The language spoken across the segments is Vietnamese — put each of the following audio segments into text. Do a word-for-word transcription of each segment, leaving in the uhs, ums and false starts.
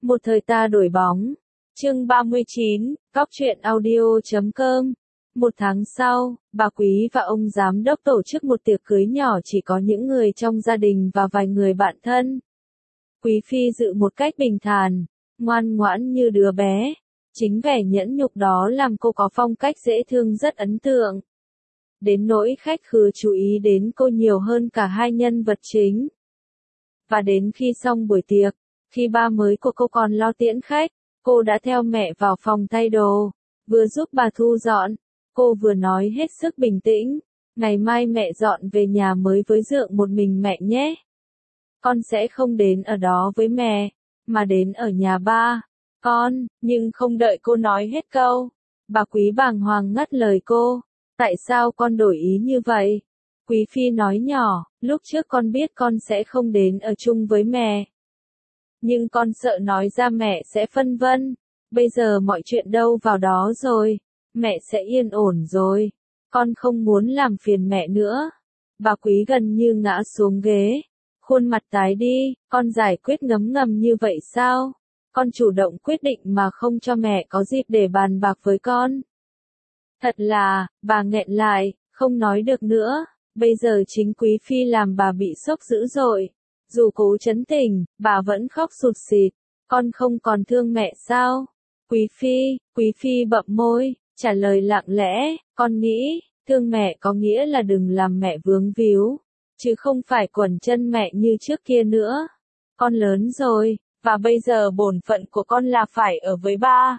Một thời ta đổi bóng. Chương ba mươi chín, Góc truyện audio chấm com. Một tháng sau, bà Quý và ông giám đốc tổ chức một tiệc cưới nhỏ chỉ có những người trong gia đình và vài người bạn thân. Quý phi dự một cách bình thản, ngoan ngoãn như đứa bé. Chính vẻ nhẫn nhục đó làm cô có phong cách dễ thương rất ấn tượng. Đến nỗi khách khứa chú ý đến cô nhiều hơn cả hai nhân vật chính. Và đến khi xong buổi tiệc, khi ba mới của cô còn lo tiễn khách, cô đã theo mẹ vào phòng thay đồ, vừa giúp bà thu dọn. Cô vừa nói hết sức bình tĩnh, ngày mai mẹ dọn về nhà mới với Dượng một mình mẹ nhé. Con sẽ không đến ở đó với mẹ, mà đến ở nhà ba. Con, nhưng không đợi cô nói hết câu. Bà Quý bàng hoàng ngắt lời cô. Tại sao con đổi ý như vậy? Quý phi nói nhỏ, lúc trước con biết con sẽ không đến ở chung với mẹ. Nhưng con sợ nói ra mẹ sẽ phân vân. Bây giờ mọi chuyện đâu vào đó rồi. Mẹ sẽ yên ổn rồi. Con không muốn làm phiền mẹ nữa. Bà Quý gần như ngã xuống ghế. Khuôn mặt tái đi, con giải quyết ngấm ngầm như vậy sao? Con chủ động quyết định mà không cho mẹ có dịp để bàn bạc với con. Thật là, bà nghẹn lại, không nói được nữa. Bây giờ chính Quý phi làm bà bị sốc dữ dội. Dù cố trấn tĩnh, bà vẫn khóc sụt sịt. Con không còn thương mẹ sao? Quý phi, Quý phi bậm môi, trả lời lặng lẽ, con nghĩ, thương mẹ có nghĩa là đừng làm mẹ vướng víu, chứ không phải quẩn chân mẹ như trước kia nữa. Con lớn rồi, và bây giờ bổn phận của con là phải ở với ba.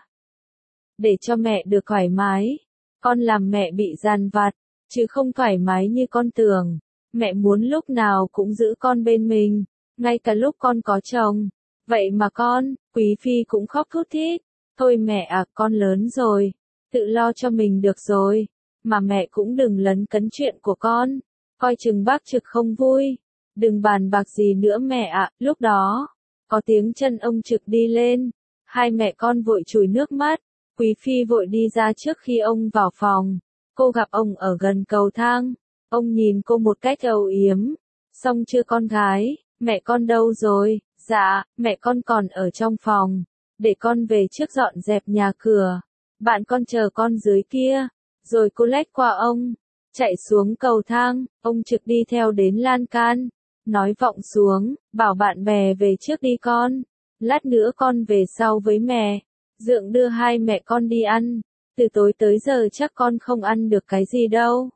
Để cho mẹ được thoải mái, con làm mẹ bị dằn vặt, chứ không thoải mái như con tưởng. Mẹ muốn lúc nào cũng giữ con bên mình, ngay cả lúc con có chồng. Vậy mà con, Quý phi cũng khóc thút thít. Thôi mẹ à, con lớn rồi, tự lo cho mình được rồi. Mà mẹ cũng đừng lấn cấn chuyện của con. Coi chừng bác Trực không vui. Đừng bàn bạc gì nữa mẹ ạ. Lúc đó, có tiếng chân ông Trực đi lên. Hai mẹ con vội chùi nước mắt. Quý phi vội đi ra trước khi ông vào phòng. Cô gặp ông ở gần cầu thang. Ông nhìn cô một cách âu yếm. Xong chưa con gái, mẹ con đâu rồi? Dạ, mẹ con còn ở trong phòng. Để con về trước dọn dẹp nhà cửa. Bạn con chờ con dưới kia. Rồi cô lách qua ông. Chạy xuống cầu thang. Ông Trực đi theo đến lan can. Nói vọng xuống, bảo bạn bè về trước đi con. Lát nữa con về sau với mẹ. Dượng đưa hai mẹ con đi ăn. Từ tối tới giờ chắc con không ăn được cái gì đâu.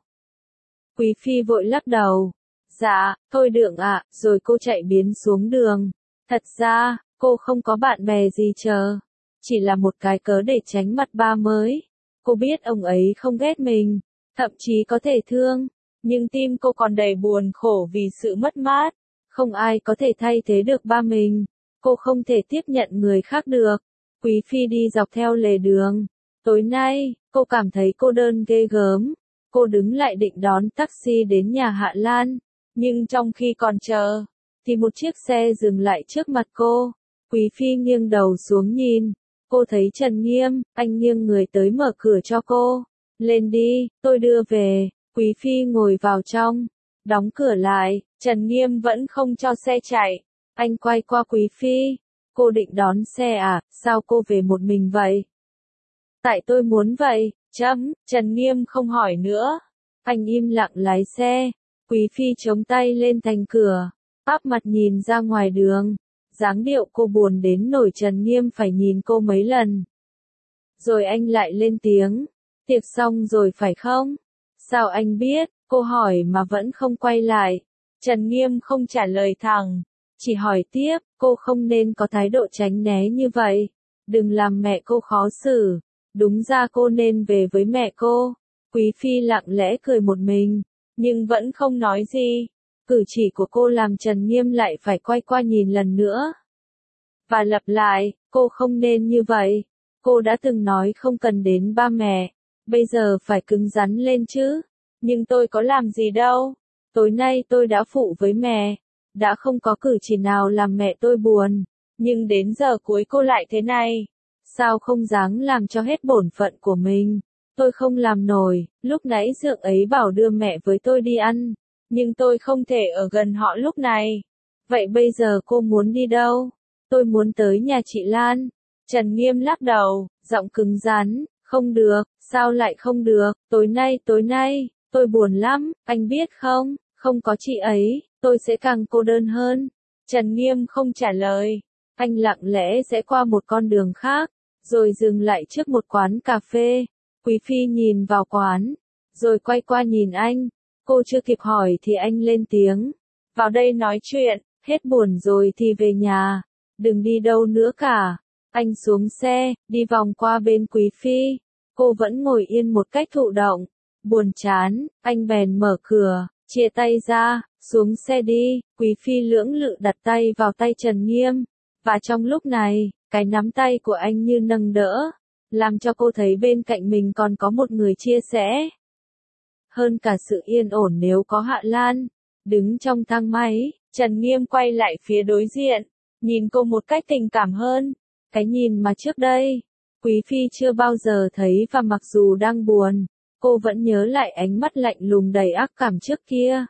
Quý phi vội lắc đầu. Dạ, thôi Đượng ạ, rồi cô chạy biến xuống đường. Thật ra, cô không có bạn bè gì chờ. Chỉ là một cái cớ để tránh mặt ba mới. Cô biết ông ấy không ghét mình, thậm chí có thể thương. Nhưng tim cô còn đầy buồn khổ vì sự mất mát. Không ai có thể thay thế được ba mình. Cô không thể tiếp nhận người khác được. Quý phi đi dọc theo lề đường. Tối nay, cô cảm thấy cô đơn ghê gớm. Cô đứng lại định đón taxi đến nhà Hạ Lan. Nhưng trong khi còn chờ, thì một chiếc xe dừng lại trước mặt cô. Quý phi nghiêng đầu xuống nhìn. Cô thấy Trần Nghiêm, anh nghiêng người tới mở cửa cho cô. Lên đi, tôi đưa về. Quý phi ngồi vào trong, đóng cửa lại. Trần Nghiêm vẫn không cho xe chạy. Anh quay qua Quý phi. Cô định đón xe à, sao cô về một mình vậy? Tại tôi muốn vậy, chấm. Trần Nghiêm không hỏi nữa. Anh im lặng lái xe. Quý phi chống tay lên thành cửa, áp mặt nhìn ra ngoài đường. Dáng điệu cô buồn đến nỗi Trần Nghiêm phải nhìn cô mấy lần. Rồi anh lại lên tiếng. Tiệc xong rồi phải không? Sao anh biết? Cô hỏi mà vẫn không quay lại. Trần Nghiêm không trả lời thẳng, chỉ hỏi tiếp. Cô không nên có thái độ tránh né như vậy. Đừng làm mẹ cô khó xử. Đúng ra cô nên về với mẹ cô. Quý phi lặng lẽ cười một mình, nhưng vẫn không nói gì. Cử chỉ của cô làm Trần Nghiêm lại phải quay qua nhìn lần nữa. Và lặp lại, cô không nên như vậy. Cô đã từng nói không cần đến ba mẹ. Bây giờ phải cứng rắn lên chứ. Nhưng tôi có làm gì đâu. Tối nay tôi đã phụ với mẹ. Đã không có cử chỉ nào làm mẹ tôi buồn. Nhưng đến giờ cuối cô lại thế này. Sao không dáng làm cho hết bổn phận của mình. Tôi không làm nổi. Lúc nãy Dượng ấy bảo đưa mẹ với tôi đi ăn. Nhưng tôi không thể ở gần họ lúc này. Vậy bây giờ cô muốn đi đâu? tôi muốn tới nhà chị Lan. Trần Nghiêm lắc đầu, giọng cứng rắn, không được, sao lại không được, tối nay, tối nay, tôi buồn lắm, anh biết không, không có chị ấy, tôi sẽ càng cô đơn hơn. Trần Nghiêm không trả lời, anh lặng lẽ sẽ qua một con đường khác, rồi dừng lại trước một quán cà phê. Quý Phi nhìn vào quán, rồi quay qua nhìn anh, cô chưa kịp hỏi thì anh lên tiếng, vào đây nói chuyện, hết buồn rồi thì về nhà, đừng đi đâu nữa cả. Anh xuống xe, đi vòng qua bên Quý Phi, cô vẫn ngồi yên một cách thụ động, buồn chán, anh bèn mở cửa, chia tay ra, xuống xe đi. Quý Phi lưỡng lự đặt tay vào tay Trần Nghiêm, và trong lúc này, cái nắm tay của anh như nâng đỡ, làm cho cô thấy bên cạnh mình còn có một người chia sẻ. Hơn cả sự yên ổn nếu có Hạ Lan, đứng trong thang máy, Trần Nghiêm quay lại phía đối diện, nhìn cô một cách tình cảm hơn, cái nhìn mà trước đây, Quý Phi chưa bao giờ thấy, và mặc dù đang buồn, cô vẫn nhớ lại ánh mắt lạnh lùng đầy ác cảm trước kia.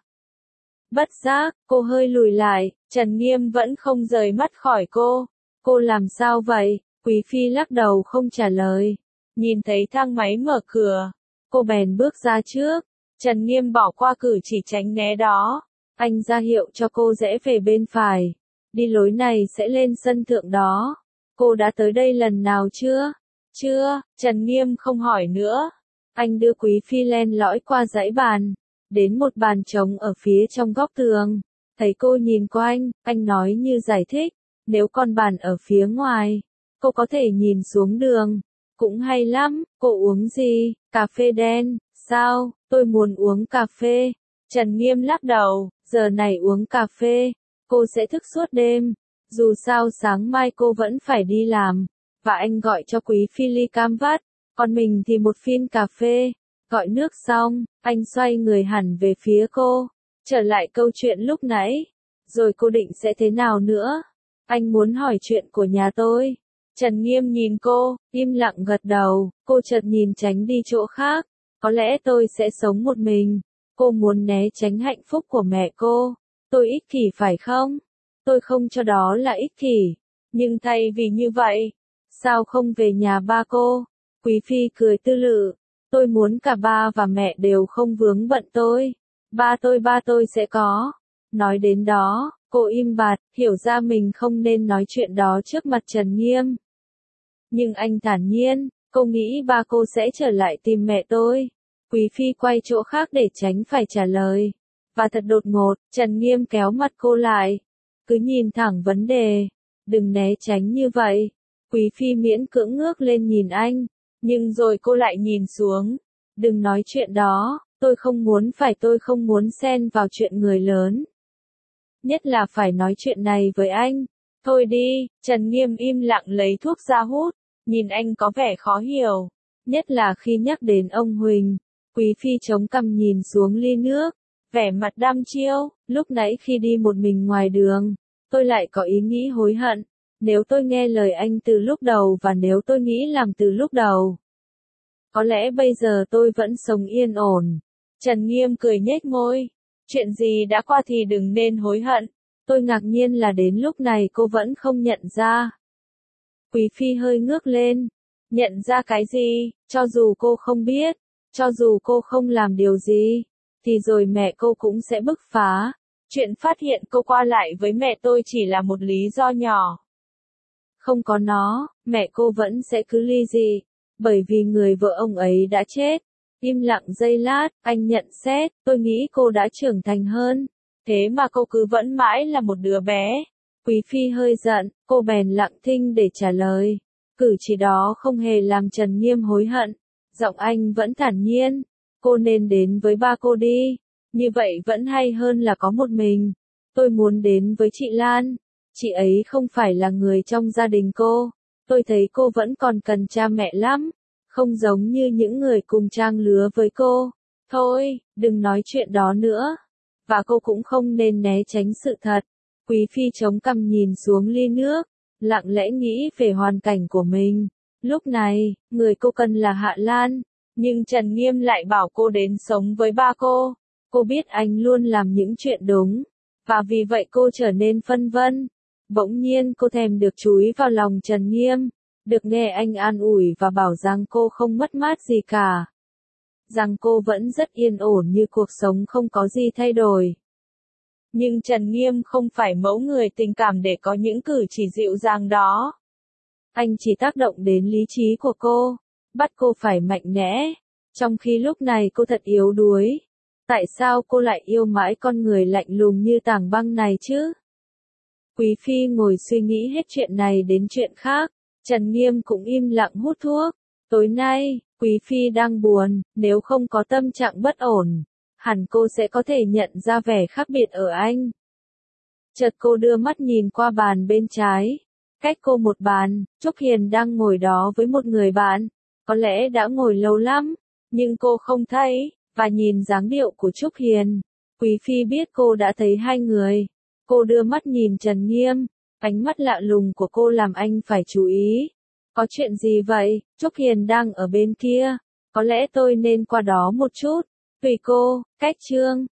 Bất giác, cô hơi lùi lại, Trần Nghiêm vẫn không rời mắt khỏi cô. Cô làm sao vậy? Quý Phi lắc đầu không trả lời. Nhìn thấy thang máy mở cửa, cô bèn bước ra trước. Trần Nghiêm bỏ qua cử chỉ tránh né đó. Anh ra hiệu cho cô rẽ về bên phải. Đi lối này sẽ lên sân thượng đó. Cô đã tới đây lần nào chưa? Chưa, Trần Nghiêm không hỏi nữa. Anh đưa Quý Phi len lỏi qua dãy bàn, đến một bàn trống ở phía trong góc tường. Thấy cô nhìn quanh, anh nói như giải thích, nếu con bàn ở phía ngoài, cô có thể nhìn xuống đường. Cũng hay lắm, cô uống gì? Cà phê đen, sao? Tôi muốn uống cà phê. Trần Nghiêm lắc đầu, giờ này uống cà phê, cô sẽ thức suốt đêm. Dù sao sáng mai cô vẫn phải đi làm. Và anh gọi cho Quý Phi ly cam vắt, còn mình thì một phin cà phê. Gọi nước xong, anh xoay người hẳn về phía cô, trở lại câu chuyện lúc nãy. Rồi cô định sẽ thế nào nữa? Anh muốn hỏi chuyện của nhà tôi. Trần Nghiêm nhìn cô, im lặng gật đầu, cô chợt nhìn tránh đi chỗ khác. Có lẽ tôi sẽ sống một mình. Cô muốn né tránh hạnh phúc của mẹ cô. Tôi ích kỷ phải không? Tôi không cho đó là ích kỷ. Nhưng thay vì như vậy, sao không về nhà ba cô? Quý Phi cười tư lự. Tôi muốn cả ba và mẹ đều không vướng bận tôi. Ba tôi ba tôi sẽ có. Nói đến đó, cô im bặt, hiểu ra mình không nên nói chuyện đó trước mặt Trần Nghiêm. Nhưng anh thản nhiên, cô nghĩ ba cô sẽ trở lại tìm mẹ tôi. Quý Phi quay chỗ khác để tránh phải trả lời. Và thật đột ngột, Trần Nghiêm kéo mặt cô lại. Cứ nhìn thẳng vấn đề. Đừng né tránh như vậy. Quý Phi miễn cưỡng ngước lên nhìn anh. Nhưng rồi cô lại nhìn xuống. Đừng nói chuyện đó, tôi không muốn phải tôi không muốn xen vào chuyện người lớn. Nhất là phải nói chuyện này với anh. Thôi đi, Trần Nghiêm im lặng lấy thuốc ra hút, nhìn anh có vẻ khó hiểu. Nhất là khi nhắc đến ông Huỳnh. Quý Phi chống cằm nhìn xuống ly nước, vẻ mặt đăm chiêu, lúc nãy khi đi một mình ngoài đường, tôi lại có ý nghĩ hối hận. Nếu tôi nghe lời anh từ lúc đầu và nếu tôi nghĩ làm từ lúc đầu, có lẽ bây giờ tôi vẫn sống yên ổn. Trần Nghiêm cười nhếch môi. Chuyện gì đã qua thì đừng nên hối hận. Tôi ngạc nhiên là đến lúc này cô vẫn không nhận ra. Quý Phi hơi ngước lên. Nhận ra cái gì? Cho dù cô không biết, cho dù cô không làm điều gì, thì rồi mẹ cô cũng sẽ bứt phá. Chuyện phát hiện cô qua lại với mẹ tôi chỉ là một lý do nhỏ. Không có nó, mẹ cô vẫn sẽ cứ ly dị, bởi vì người vợ ông ấy đã chết. Im lặng giây lát, anh nhận xét, tôi nghĩ cô đã trưởng thành hơn. Thế mà cô cứ vẫn mãi là một đứa bé. Quý Phi hơi giận, cô bèn lặng thinh để trả lời. Cử chỉ đó không hề làm Trần Nghiêm hối hận. Giọng anh vẫn thản nhiên. Cô nên đến với ba cô đi. Như vậy vẫn hay hơn là có một mình. Tôi muốn đến với chị Lan. Chị ấy không phải là người trong gia đình cô. Tôi thấy cô vẫn còn cần cha mẹ lắm. Không giống như những người cùng trang lứa với cô. Thôi, đừng nói chuyện đó nữa. Và cô cũng không nên né tránh sự thật. Quý Phi chống cằm nhìn xuống ly nước, lặng lẽ nghĩ về hoàn cảnh của mình. Lúc này, người cô cần là Hạ Lan. Nhưng Trần Nghiêm lại bảo cô đến sống với ba cô. Cô biết anh luôn làm những chuyện đúng. Và vì vậy cô trở nên phân vân. Bỗng nhiên cô thèm được chúi vào lòng Trần Nghiêm, được nghe anh an ủi và bảo rằng cô không mất mát gì cả. Rằng cô vẫn rất yên ổn như cuộc sống không có gì thay đổi. Nhưng Trần Nghiêm không phải mẫu người tình cảm để có những cử chỉ dịu dàng đó. Anh chỉ tác động đến lý trí của cô, bắt cô phải mạnh mẽ, trong khi lúc này cô thật yếu đuối. Tại sao cô lại yêu mãi con người lạnh lùng như tảng băng này chứ? Quý phi ngồi suy nghĩ hết chuyện này đến chuyện khác, Trần Nghiêm cũng im lặng hút thuốc. Tối nay, Quý phi đang buồn, nếu không có tâm trạng bất ổn, hẳn cô sẽ có thể nhận ra vẻ khác biệt ở anh. Chợt cô đưa mắt nhìn qua bàn bên trái. Cách cô một bàn, Trúc Hiền đang ngồi đó với một người bạn. Có lẽ đã ngồi lâu lắm, nhưng cô không thấy, và nhìn dáng điệu của Trúc Hiền, Quý phi biết cô đã thấy hai người. Cô đưa mắt nhìn Trần Nghiêm, ánh mắt lạ lùng của cô làm anh phải chú ý. Có chuyện gì vậy? Trúc Hiền đang ở bên kia. Có lẽ tôi nên qua đó một chút. Tùy cô, cách chương.